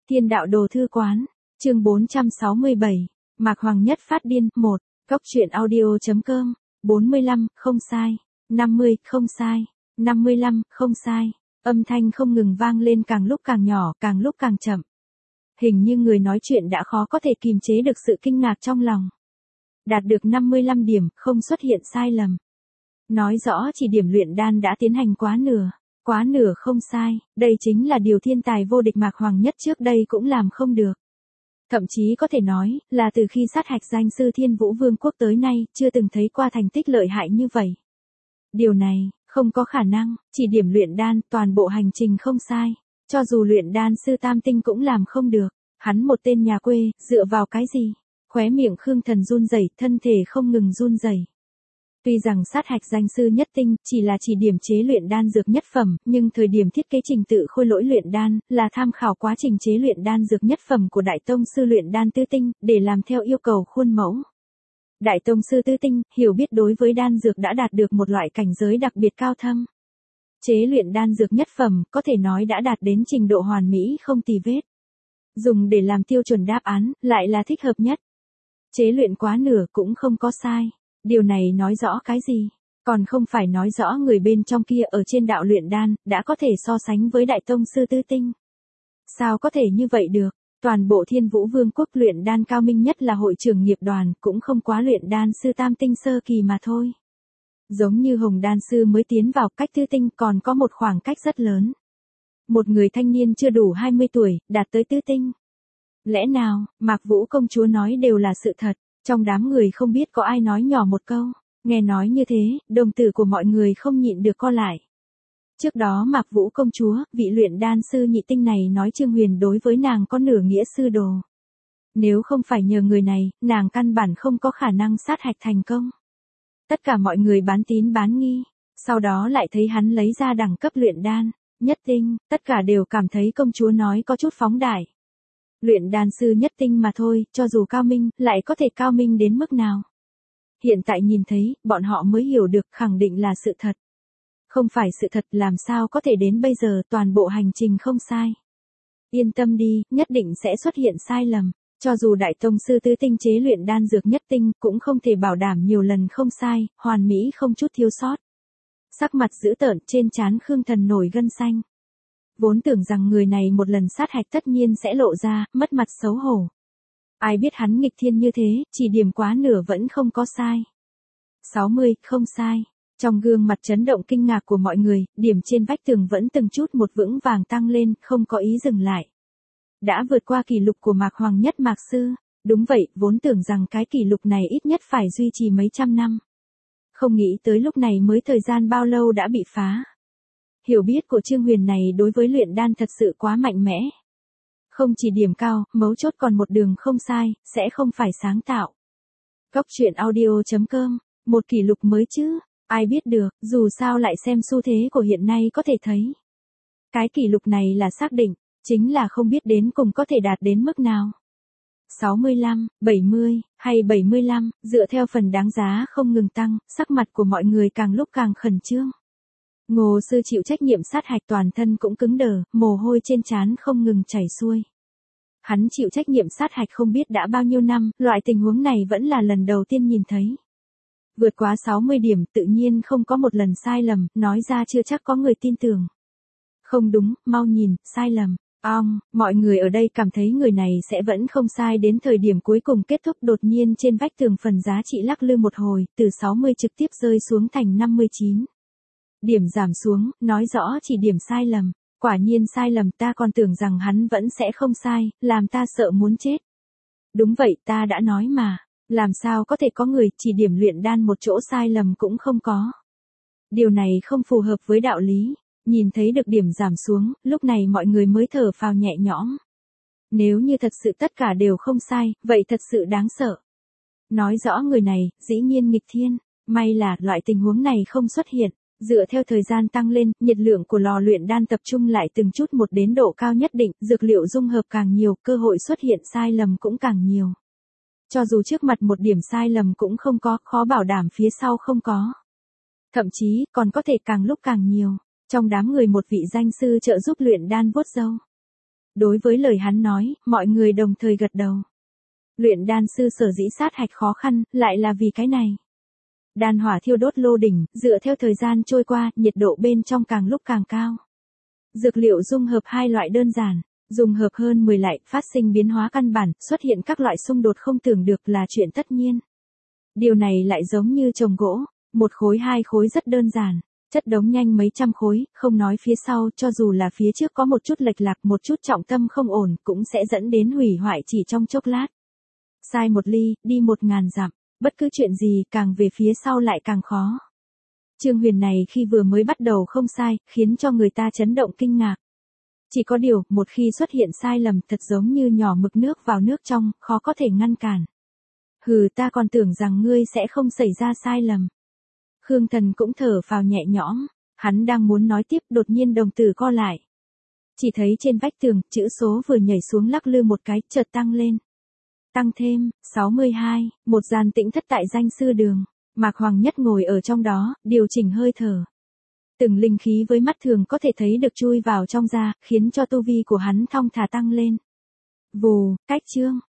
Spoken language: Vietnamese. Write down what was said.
Thiên đạo đồ thư quán, chương 467, Mạc Hoàng Nhất phát điên, 1, Cốc truyện audio.com, 45, không sai, 50, không sai, 55, không sai, âm thanh không ngừng vang lên càng lúc càng nhỏ, càng lúc càng chậm. Hình như người nói chuyện đã khó có thể kìm chế được sự kinh ngạc trong lòng. Đạt được 55 điểm, không xuất hiện sai lầm. Nói rõ chỉ điểm luyện đan đã tiến hành quá nửa không sai, đây chính là điều thiên tài vô địch Mạc Hoàng Nhất trước đây cũng làm không được. Thậm chí có thể nói, là từ khi sát hạch danh sư Thiên Vũ Vương quốc tới nay, chưa từng thấy qua thành tích lợi hại như vậy. Điều này, không có khả năng, chỉ điểm luyện đan, toàn bộ hành trình không sai. Cho dù luyện đan sư Tam Tinh cũng làm không được. Hắn một tên nhà quê, dựa vào cái gì? Khóe miệng Khương Thần run rẩy, thân thể không ngừng run rẩy. Tuy rằng sát hạch danh sư nhất tinh chỉ là chỉ điểm chế luyện đan dược nhất phẩm, nhưng thời điểm thiết kế trình tự khôi lỗi luyện đan là tham khảo quá trình chế luyện đan dược nhất phẩm của Đại Tông sư luyện đan tứ tinh, để làm theo yêu cầu khuôn mẫu. Đại Tông sư tứ tinh, hiểu biết đối với đan dược đã đạt được một loại cảnh giới đặc biệt cao thâm. Chế luyện đan dược nhất phẩm, có thể nói đã đạt đến trình độ hoàn mỹ không tì vết. Dùng để làm tiêu chuẩn đáp án, lại là thích hợp nhất. Chế luyện quá nửa cũng không có sai. Điều này nói rõ cái gì? Còn không phải nói rõ người bên trong kia ở trên đạo luyện đan, đã có thể so sánh với Đại Tông sư tứ tinh. Sao có thể như vậy được? Toàn bộ Thiên Vũ Vương quốc luyện đan cao minh nhất là hội trưởng nghiệp đoàn, cũng không quá luyện đan sư tam tinh sơ kỳ mà thôi. Giống như Hồng đan sư mới tiến vào cách tứ tinh còn có một khoảng cách rất lớn. Một người thanh niên chưa đủ 20 tuổi, đạt tới tứ tinh. Lẽ nào, Mạc Vũ công chúa nói đều là sự thật? Trong đám người không biết có ai nói nhỏ một câu. Nghe nói như thế, đồng tử của mọi người không nhịn được co lại. Trước đó Mạc Vũ công chúa, vị luyện đan sư nhị tinh này nói Trương Huyền đối với nàng có nửa nghĩa sư đồ. Nếu không phải nhờ người này, nàng căn bản không có khả năng sát hạch thành công. Tất cả mọi người bán tín bán nghi. Sau đó lại thấy hắn lấy ra đẳng cấp luyện đan, nhất tinh, tất cả đều cảm thấy công chúa nói có chút phóng đại. Luyện đan sư nhất tinh mà thôi, cho dù cao minh, lại có thể cao minh đến mức nào. Hiện tại nhìn thấy, bọn họ mới hiểu được khẳng định là sự thật. Không phải sự thật làm sao có thể đến bây giờ toàn bộ hành trình không sai. Yên tâm đi, nhất định sẽ xuất hiện sai lầm. Cho dù Đại Tông sư tứ tinh chế luyện đan dược nhất tinh cũng không thể bảo đảm nhiều lần không sai, hoàn mỹ không chút thiếu sót. Sắc mặt dữ tợn trên trán Khương Thần nổi gân xanh. Vốn tưởng rằng người này một lần sát hạch tất nhiên sẽ lộ ra, mất mặt xấu hổ. Ai biết hắn nghịch thiên như thế, chỉ điểm quá nửa vẫn không có sai. 60, không sai. Trong gương mặt chấn động kinh ngạc của mọi người, điểm trên vách tường vẫn từng chút một vững vàng tăng lên, không có ý dừng lại. Đã vượt qua kỷ lục của Mạc Hoàng Nhất Mạc Sư. Đúng vậy, vốn tưởng rằng cái kỷ lục này ít nhất phải duy trì mấy trăm năm. Không nghĩ tới lúc này mới thời gian bao lâu đã bị phá. Hiểu biết của Trương Huyền này đối với luyện đan thật sự quá mạnh mẽ. Không chỉ điểm cao, mấu chốt còn một đường không sai, sẽ không phải sáng tạo. Cốc truyện audio.com, một kỷ lục mới chứ, ai biết được, dù sao lại xem xu thế của hiện nay có thể thấy. Cái kỷ lục này là xác định, chính là không biết đến cùng có thể đạt đến mức nào. 65, 70, hay 75, dựa theo phần đáng giá không ngừng tăng, sắc mặt của mọi người càng lúc càng khẩn trương. Ngô sư chịu trách nhiệm sát hạch toàn thân cũng cứng đờ, mồ hôi trên trán không ngừng chảy xuôi. Hắn chịu trách nhiệm sát hạch không biết đã bao nhiêu năm, loại tình huống này vẫn là lần đầu tiên nhìn thấy. Vượt quá 60 điểm tự nhiên không có một lần sai lầm, nói ra chưa chắc có người tin tưởng. Không đúng, mau nhìn, sai lầm. Mọi người ở đây cảm thấy người này sẽ vẫn không sai đến thời điểm cuối cùng kết thúc đột nhiên trên vách tường phần giá trị lắc lư một hồi, từ 60 trực tiếp rơi xuống thành 59. Điểm giảm xuống, nói rõ chỉ điểm sai lầm. Quả nhiên sai lầm, ta còn tưởng rằng hắn vẫn sẽ không sai, làm ta sợ muốn chết. Đúng vậy, ta đã nói mà. Làm sao có thể có người chỉ điểm luyện đan một chỗ sai lầm cũng không có. Điều này không phù hợp với đạo lý. Nhìn thấy được điểm giảm xuống, lúc này mọi người mới thở phào nhẹ nhõm. Nếu như thật sự tất cả đều không sai, vậy thật sự đáng sợ. Nói rõ người này, dĩ nhiên nghịch thiên. May là loại tình huống này không xuất hiện. Dựa theo thời gian tăng lên, nhiệt lượng của lò luyện đan tập trung lại từng chút một đến độ cao nhất định, dược liệu dung hợp càng nhiều, cơ hội xuất hiện sai lầm cũng càng nhiều. Cho dù trước mặt một điểm sai lầm cũng không có, khó bảo đảm phía sau không có. Thậm chí, còn có thể càng lúc càng nhiều. Trong đám người một vị danh sư trợ giúp luyện đan vuốt râu. Đối với lời hắn nói, mọi người đồng thời gật đầu. Luyện đan sư sở dĩ sát hạch khó khăn, lại là vì cái này. Đan hỏa thiêu đốt lô đỉnh, dựa theo thời gian trôi qua, nhiệt độ bên trong càng lúc càng cao. Dược liệu dung hợp hai loại đơn giản, dung hợp hơn 10 lại, phát sinh biến hóa căn bản, xuất hiện các loại xung đột không tưởng được là chuyện tất nhiên. Điều này lại giống như trồng gỗ, một khối hai khối rất đơn giản, chất đống nhanh mấy trăm khối, không nói phía sau, cho dù là phía trước có một chút lệch lạc, một chút trọng tâm không ổn, cũng sẽ dẫn đến hủy hoại chỉ trong chốc lát. Sai một ly, đi 1000 dặm, bất cứ chuyện gì càng về phía sau lại càng khó. Trương Huyền này khi vừa mới bắt đầu không sai, khiến cho người ta chấn động kinh ngạc. Chỉ có điều, một khi xuất hiện sai lầm thật giống như nhỏ mực nước vào nước trong, khó có thể ngăn cản. Hừ, ta còn tưởng rằng ngươi sẽ không xảy ra sai lầm. Khương Thần cũng thở phào nhẹ nhõm, hắn đang muốn nói tiếp, đột nhiên đồng tử co lại. Chỉ thấy trên vách tường, chữ số vừa nhảy xuống lắc lư một cái, chợt tăng lên. Tăng thêm, 62, một gian tĩnh thất tại danh sư đường. Mạc Hoàng Nhất ngồi ở trong đó, điều chỉnh hơi thở. Từng linh khí với mắt thường có thể thấy được chui vào trong da, khiến cho tu vi của hắn thong thả tăng lên. Vù, cách chương,